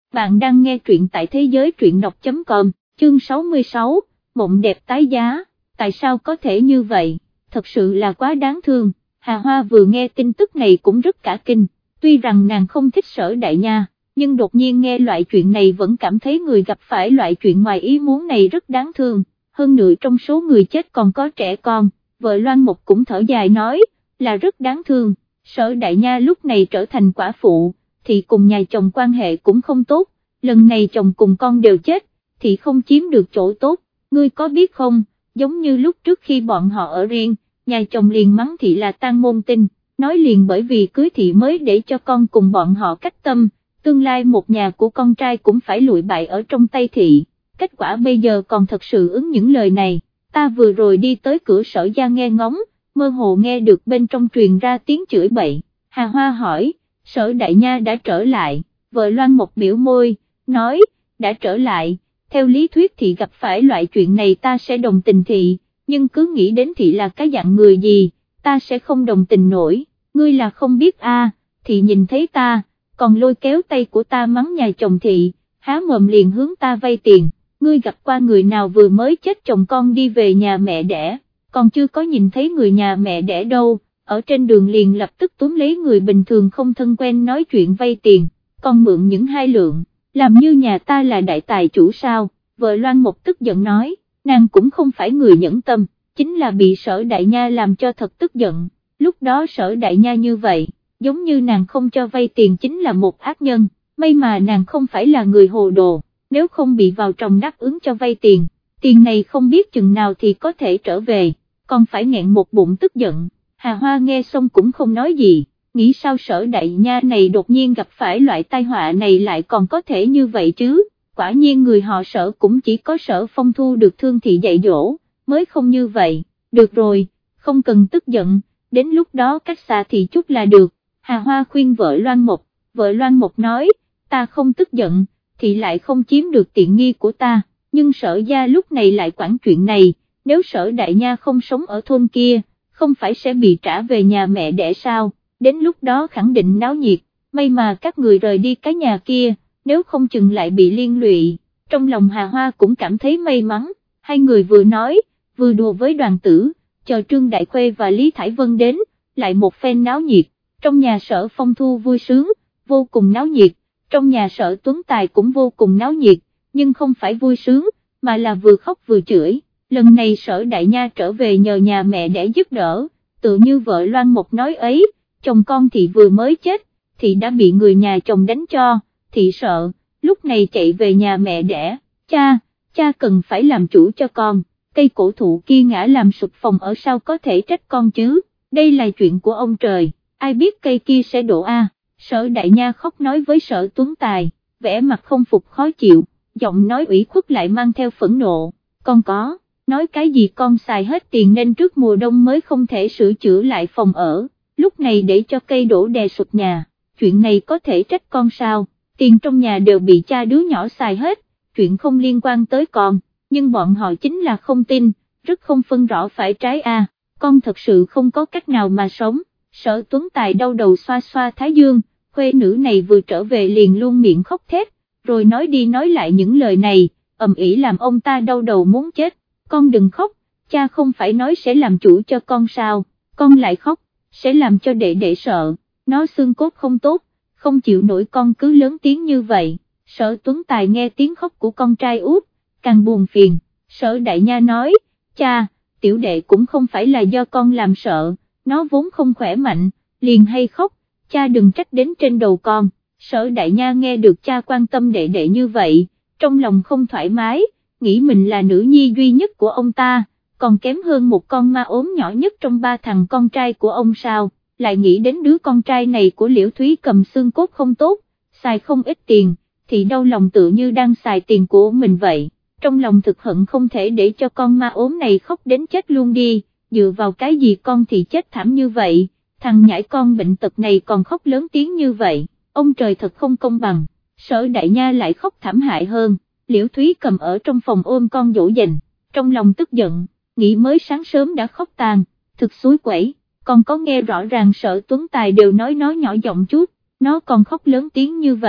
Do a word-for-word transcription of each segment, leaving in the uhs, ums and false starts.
bạn đang nghe truyện tại thế giới truyện đọc chấm com, chương sáu mươi sáu, mộng đẹp tái giá, tại sao có thể như vậy, thật sự là quá đáng thương. Hà Hoa vừa nghe tin tức này cũng rất cả kinh, tuy rằng nàng không thích Sở Đại Nha, nhưng đột nhiên nghe loại chuyện này vẫn cảm thấy người gặp phải loại chuyện ngoài ý muốn này rất đáng thương, hơn nữa trong số người chết còn có trẻ con. Vợ Loan Mộc cũng thở dài nói, là rất đáng thương, Sở Đại Nha lúc này trở thành quả phụ, thì cùng nhà chồng quan hệ cũng không tốt, lần này chồng cùng con đều chết, thì không chiếm được chỗ tốt, ngươi có biết không, giống như lúc trước khi bọn họ ở riêng, nhà chồng liền mắng thị là tang môn tinh, nói liền bởi vì cưới thị mới để cho con cùng bọn họ cách tâm, tương lai một nhà của con trai cũng phải lụi bại ở trong tay thị, kết quả bây giờ còn thật sự ứng những lời này. Ta vừa rồi đi tới cửa Sở gia nghe ngóng, mơ hồ nghe được bên trong truyền ra tiếng chửi bậy. Hà Hoa hỏi, Sở Đại Nha đã trở lại, vợ Loan Mộc biểu môi, nói, đã trở lại, theo lý thuyết thì gặp phải loại chuyện này ta sẽ đồng tình thị, nhưng cứ nghĩ đến thị là cái dạng người gì, ta sẽ không đồng tình nổi, ngươi là không biết a, à, thị nhìn thấy ta, còn lôi kéo tay của ta mắng nhà chồng thị, há mồm liền hướng ta vay tiền. Ngươi gặp qua người nào vừa mới chết chồng con đi về nhà mẹ đẻ, còn chưa có nhìn thấy người nhà mẹ đẻ đâu, ở trên đường liền lập tức túm lấy người bình thường không thân quen nói chuyện vay tiền, còn mượn những hai lượng, làm như nhà ta là đại tài chủ sao, vợ Loan Mộc tức giận nói, nàng cũng không phải người nhẫn tâm, chính là bị Sở Đại Nha làm cho thật tức giận, lúc đó Sở Đại Nha như vậy, giống như nàng không cho vay tiền chính là một ác nhân, may mà nàng không phải là người hồ đồ. Nếu không bị vào chồng đáp ứng cho vay tiền, tiền này không biết chừng nào thì có thể trở về, còn phải nghẹn một bụng tức giận. Hà Hoa nghe xong cũng không nói gì, nghĩ sao Sở Đại Nha này đột nhiên gặp phải loại tai họa này lại còn có thể như vậy chứ, quả nhiên người họ Sở cũng chỉ có Sở Phong Thu được thương thị dạy dỗ, mới không như vậy, được rồi, không cần tức giận, đến lúc đó cách xa thì chút là được. Hà Hoa khuyên vợ Loan Mộc, vợ Loan Mộc nói, ta không tức giận, thì lại không chiếm được tiện nghi của ta, nhưng Sở gia lúc này lại quản chuyện này, nếu Sở Đại Nha không sống ở thôn kia, không phải sẽ bị trả về nhà mẹ đẻ sao, đến lúc đó khẳng định náo nhiệt, may mà các người rời đi cái nhà kia, nếu không chừng lại bị liên lụy. Trong lòng Hà Hoa cũng cảm thấy may mắn, hai người vừa nói, vừa đùa với Đoàn Tử, chờ Trương Đại Khuê và Lý Thải Vân đến, lại một phen náo nhiệt, trong nhà Sở Phong Thu vui sướng, vô cùng náo nhiệt. Trong nhà Sở Tuấn Tài cũng vô cùng náo nhiệt, nhưng không phải vui sướng, mà là vừa khóc vừa chửi. Lần này Sở Đại Nha trở về nhờ nhà mẹ để giúp đỡ, tự như vợ Loan Mộc nói ấy, chồng con thị vừa mới chết, thị đã bị người nhà chồng đánh cho, thị sợ, lúc này chạy về nhà mẹ đẻ, cha, cha cần phải làm chủ cho con, cây cổ thụ kia ngã làm sụp phòng ở sao có thể trách con chứ, đây là chuyện của ông trời, ai biết cây kia sẽ đổ a. Sở Đại Nha khóc nói với Sở Tuấn Tài, vẻ mặt không phục khó chịu, giọng nói ủy khuất lại mang theo phẫn nộ, con có, nói cái gì con xài hết tiền nên trước mùa đông mới không thể sửa chữa lại phòng ở, lúc này để cho cây đổ đè sụp nhà, chuyện này có thể trách con sao, tiền trong nhà đều bị cha đứa nhỏ xài hết, chuyện không liên quan tới con, nhưng bọn họ chính là không tin, rất không phân rõ phải trái a, con thật sự không có cách nào mà sống. Sở Tuấn Tài đau đầu xoa xoa thái dương, khuê nữ này vừa trở về liền luôn miệng khóc thét, rồi nói đi nói lại những lời này, ầm ĩ làm ông ta đau đầu muốn chết, con đừng khóc, cha không phải nói sẽ làm chủ cho con sao, con lại khóc, sẽ làm cho đệ đệ sợ, nó xương cốt không tốt, không chịu nổi con cứ lớn tiếng như vậy. Sở Tuấn Tài nghe tiếng khóc của con trai út, càng buồn phiền, Sở Đại Nha nói, cha, tiểu đệ cũng không phải là do con làm sợ, nó vốn không khỏe mạnh, liền hay khóc, cha đừng trách đến trên đầu con. Sở Đại Nha nghe được cha quan tâm đệ đệ như vậy, trong lòng không thoải mái, nghĩ mình là nữ nhi duy nhất của ông ta, còn kém hơn một con ma ốm nhỏ nhất trong ba thằng con trai của ông sao, lại nghĩ đến đứa con trai này của Liễu Thúy Cầm xương cốt không tốt, xài không ít tiền, thì đau lòng tự như đang xài tiền của mình vậy, trong lòng thực hận không thể để cho con ma ốm này khóc đến chết luôn đi. Dựa vào cái gì con thì chết thảm như vậy, thằng nhãi con bệnh tật này còn khóc lớn tiếng như vậy, ông trời thật không công bằng. Sở Đại Nha lại khóc thảm hại hơn, Liễu Thúy Cầm ở trong phòng ôm con dỗ dành, trong lòng tức giận, nghĩ mới sáng sớm đã khóc tàn, thực xúi quẩy, còn có nghe rõ ràng Sở Tuấn Tài đều nói nó nhỏ giọng chút, nó còn khóc lớn tiếng như vậy,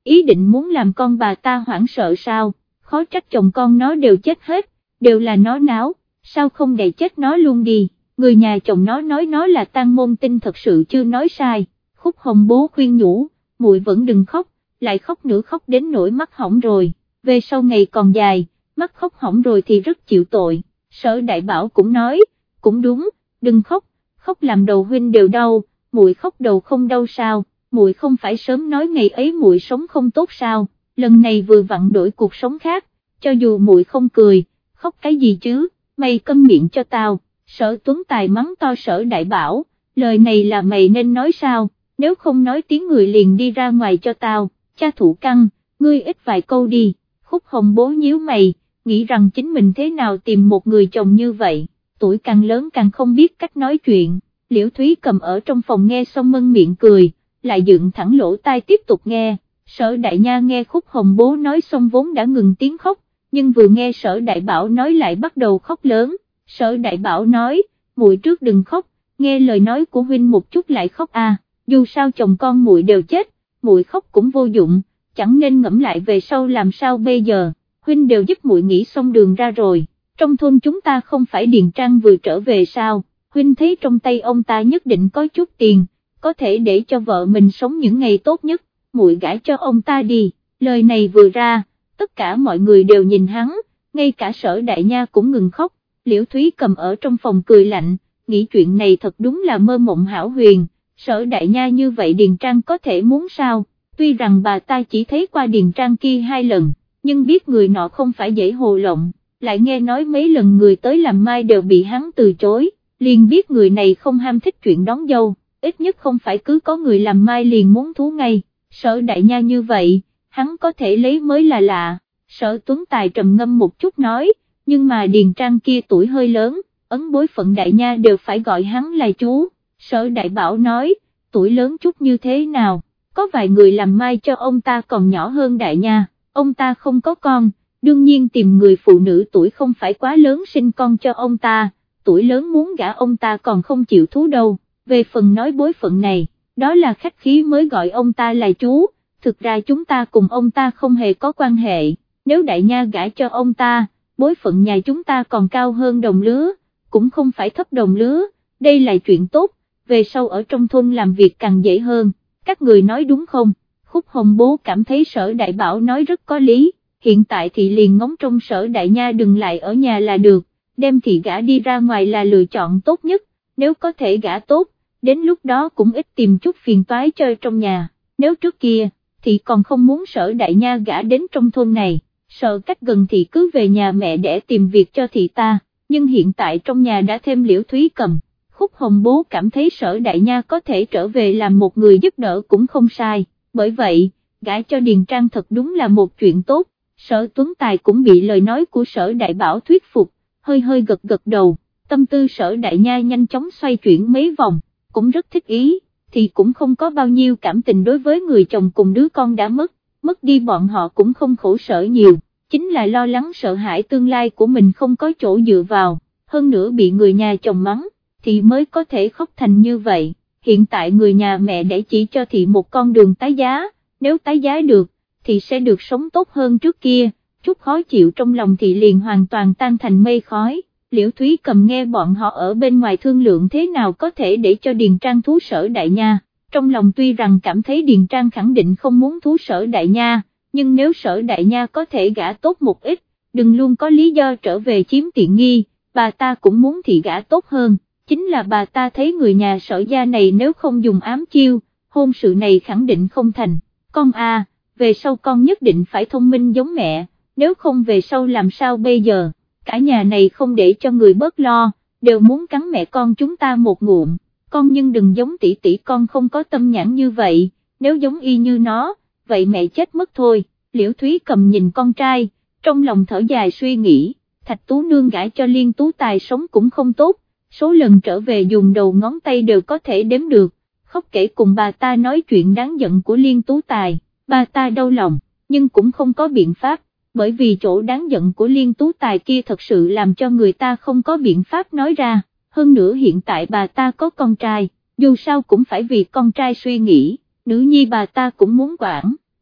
ý định muốn làm con bà ta hoảng sợ sao, khó trách chồng con nó đều chết hết, đều là nó náo, sao không để chết nó luôn đi, người nhà chồng nó nói nó là tang môn tinh thật sự chưa nói sai. Khúc Hồng bố khuyên nhủ, muội vẫn đừng khóc, lại khóc nữa khóc đến nỗi mắt hỏng rồi, về sau ngày còn dài, mắt khóc hỏng rồi thì rất chịu tội. Sở Đại Bảo cũng nói, cũng đúng, đừng khóc, khóc làm đầu huynh đều đau, muội khóc đầu không đau sao, muội không phải sớm nói ngày ấy muội sống không tốt sao, lần này vừa vặn đổi cuộc sống khác, cho dù muội không cười, khóc cái gì chứ, mày câm miệng cho tao. Sở Tuấn Tài mắng to Sở Đại Bảo, lời này là mày nên nói sao, nếu không nói tiếng người liền đi ra ngoài cho tao, cha Thủ Căn, ngươi ít vài câu đi. Khúc Hồng bố nhíu mày, nghĩ rằng chính mình thế nào tìm một người chồng như vậy, tuổi càng lớn càng không biết cách nói chuyện. Liễu Thúy Cầm ở trong phòng nghe xong mân miệng cười, lại dựng thẳng lỗ tai tiếp tục nghe. Sở Đại Nha nghe Khúc Hồng bố nói xong vốn đã ngừng tiếng khóc, nhưng vừa nghe Sở Đại Bảo nói lại bắt đầu khóc lớn. Sở Đại Bảo nói, muội trước đừng khóc, nghe lời nói của huynh một chút lại khóc à, dù sao chồng con muội đều chết, muội khóc cũng vô dụng, chẳng nên ngẫm lại về sau làm sao bây giờ, huynh đều giúp muội nghĩ xong đường ra rồi, trong thôn chúng ta không phải Điền Trang vừa trở về sao, huynh thấy trong tay ông ta nhất định có chút tiền, có thể để cho vợ mình sống những ngày tốt nhất, muội gả cho ông ta đi. Lời này vừa ra, tất cả mọi người đều nhìn hắn, ngay cả Sở Đại Nha cũng ngừng khóc. Liễu Thúy Cầm ở trong phòng cười lạnh, nghĩ chuyện này thật đúng là mơ mộng hão huyền, Sở Đại Nha như vậy Điền Trang có thể muốn sao, tuy rằng bà ta chỉ thấy qua Điền Trang kia hai lần, nhưng biết người nọ không phải dễ hồ lộng, lại nghe nói mấy lần người tới làm mai đều bị hắn từ chối, liền biết người này không ham thích chuyện đón dâu, ít nhất không phải cứ có người làm mai liền muốn thú ngay, Sở Đại Nha như vậy, hắn có thể lấy mới là lạ. Sở Tuấn Tài trầm ngâm một chút nói, nhưng mà Điền Trang kia tuổi hơi lớn, ấn bối phận Đại Nha đều phải gọi hắn là chú. Sở Đại Bảo nói, tuổi lớn chút như thế nào, có vài người làm mai cho ông ta còn nhỏ hơn Đại Nha, ông ta không có con, đương nhiên tìm người phụ nữ tuổi không phải quá lớn sinh con cho ông ta, tuổi lớn muốn gả ông ta còn không chịu thú đâu, về phần nói bối phận này, đó là khách khí mới gọi ông ta là chú, thực ra chúng ta cùng ông ta không hề có quan hệ, nếu Đại Nha gả cho ông ta, bối phận nhà chúng ta còn cao hơn đồng lứa, cũng không phải thấp đồng lứa, đây là chuyện tốt, về sau ở trong thôn làm việc càng dễ hơn, các người nói đúng không? Khúc Hồng bố cảm thấy Sở Đại Bảo nói rất có lý, hiện tại thì liền ngóng trông Sở Đại Nha đừng lại ở nhà là được, đem thị gả đi ra ngoài là lựa chọn tốt nhất, nếu có thể gả tốt, đến lúc đó cũng ít tìm chút phiền toái chơi trong nhà, nếu trước kia, thì còn không muốn Sở Đại Nha gả đến trong thôn này, sợ cách gần thì cứ về nhà mẹ để tìm việc cho thị ta, nhưng hiện tại trong nhà đã thêm Liễu Thúy Cầm. Khúc Hồng bố cảm thấy Sở Đại Nha có thể trở về làm một người giúp đỡ cũng không sai, bởi vậy, gả cho Điền Trang thật đúng là một chuyện tốt. Sở Tuấn Tài cũng bị lời nói của Sở Đại Bảo thuyết phục, hơi hơi gật gật đầu, tâm tư Sở Đại Nha nhanh chóng xoay chuyển mấy vòng, cũng rất thích ý, thì cũng không có bao nhiêu cảm tình đối với người chồng cùng đứa con đã mất, mất đi bọn họ cũng không khổ sở nhiều, chính là lo lắng sợ hãi tương lai của mình không có chỗ dựa vào, hơn nữa bị người nhà chồng mắng, thì mới có thể khóc thành như vậy. Hiện tại người nhà mẹ để chỉ cho thị một con đường tái giá, nếu tái giá được, thì sẽ được sống tốt hơn trước kia, chút khó chịu trong lòng thị liền hoàn toàn tan thành mây khói. Liễu Thúy Cầm nghe bọn họ ở bên ngoài thương lượng thế nào có thể để cho Điền Trang thú Sở Đại Nha, trong lòng tuy rằng cảm thấy Điền Trang khẳng định không muốn thú Sở Đại Nha, nhưng nếu Sở Đại Nha có thể gả tốt một ít, đừng luôn có lý do trở về chiếm tiện nghi, bà ta cũng muốn thị gả tốt hơn. Chính là bà ta thấy người nhà Sở gia này nếu không dùng ám chiêu, hôn sự này khẳng định không thành, con à, về sau con nhất định phải thông minh giống mẹ, nếu không về sau làm sao bây giờ, cả nhà này không để cho người bớt lo, đều muốn cắn mẹ con chúng ta một ngụm, con nhưng đừng giống tỷ tỷ con không có tâm nhãn như vậy, nếu giống y như nó, vậy mẹ chết mất thôi. Liễu Thúy Cầm nhìn con trai, trong lòng thở dài suy nghĩ, Thạch Tú Nương gả cho Liên Tú Tài sống cũng không tốt, số lần trở về dùng đầu ngón tay đều có thể đếm được, khóc kể cùng bà ta nói chuyện đáng giận của Liên Tú Tài, bà ta đau lòng, nhưng cũng không có biện pháp, bởi vì chỗ đáng giận của Liên Tú Tài kia thật sự làm cho người ta không có biện pháp nói ra, hơn nữa hiện tại bà ta có con trai, dù sao cũng phải vì con trai suy nghĩ, nữ nhi bà ta cũng muốn quản,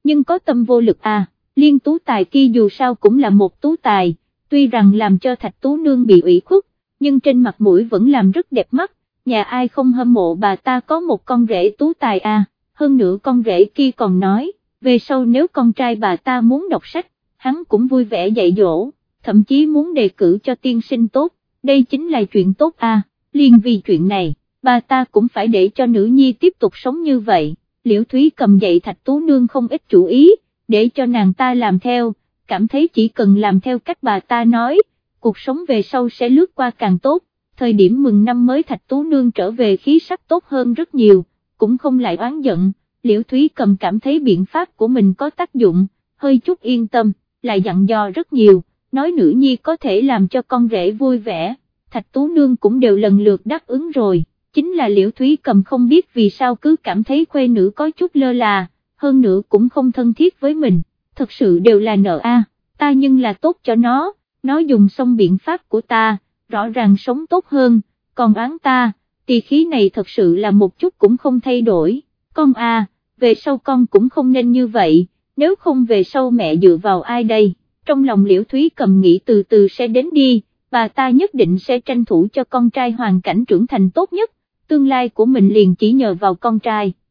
nhưng có tâm vô lực à, Liên Tú Tài kia dù sao cũng là một tú tài, tuy rằng làm cho Thạch Tú Nương bị ủy khuất, nhưng trên mặt mũi vẫn làm rất đẹp mắt, nhà ai không hâm mộ bà ta có một con rể tú tài à, hơn nữa con rể kia còn nói, về sau nếu con trai bà ta muốn đọc sách, hắn cũng vui vẻ dạy dỗ, thậm chí muốn đề cử cho tiên sinh tốt, đây chính là chuyện tốt à, liền vì chuyện này, bà ta cũng phải để cho nữ nhi tiếp tục sống như vậy. Liễu Thúy Cầm dạy Thạch Tú Nương không ít chủ ý, để cho nàng ta làm theo, cảm thấy chỉ cần làm theo cách bà ta nói, cuộc sống về sau sẽ lướt qua càng tốt. Thời điểm mừng năm mới Thạch Tú Nương trở về khí sắc tốt hơn rất nhiều, cũng không lại oán giận, Liễu Thúy Cầm cảm thấy biện pháp của mình có tác dụng, hơi chút yên tâm, lại dặn dò rất nhiều, nói nữ nhi có thể làm cho con rể vui vẻ, Thạch Tú Nương cũng đều lần lượt đáp ứng rồi. Chính là Liễu Thúy Cầm không biết vì sao cứ cảm thấy khuê nữ có chút lơ là, hơn nữa cũng không thân thiết với mình, thật sự đều là nợ a, ta nhưng là tốt cho nó, nó dùng xong biện pháp của ta, rõ ràng sống tốt hơn, còn oán ta, tỳ khí này thật sự là một chút cũng không thay đổi, con a, về sau con cũng không nên như vậy, nếu không về sau mẹ dựa vào ai đây, trong lòng Liễu Thúy Cầm nghĩ từ từ sẽ đến đi, bà ta nhất định sẽ tranh thủ cho con trai hoàn cảnh trưởng thành tốt nhất, tương lai của mình liền chỉ nhờ vào con trai.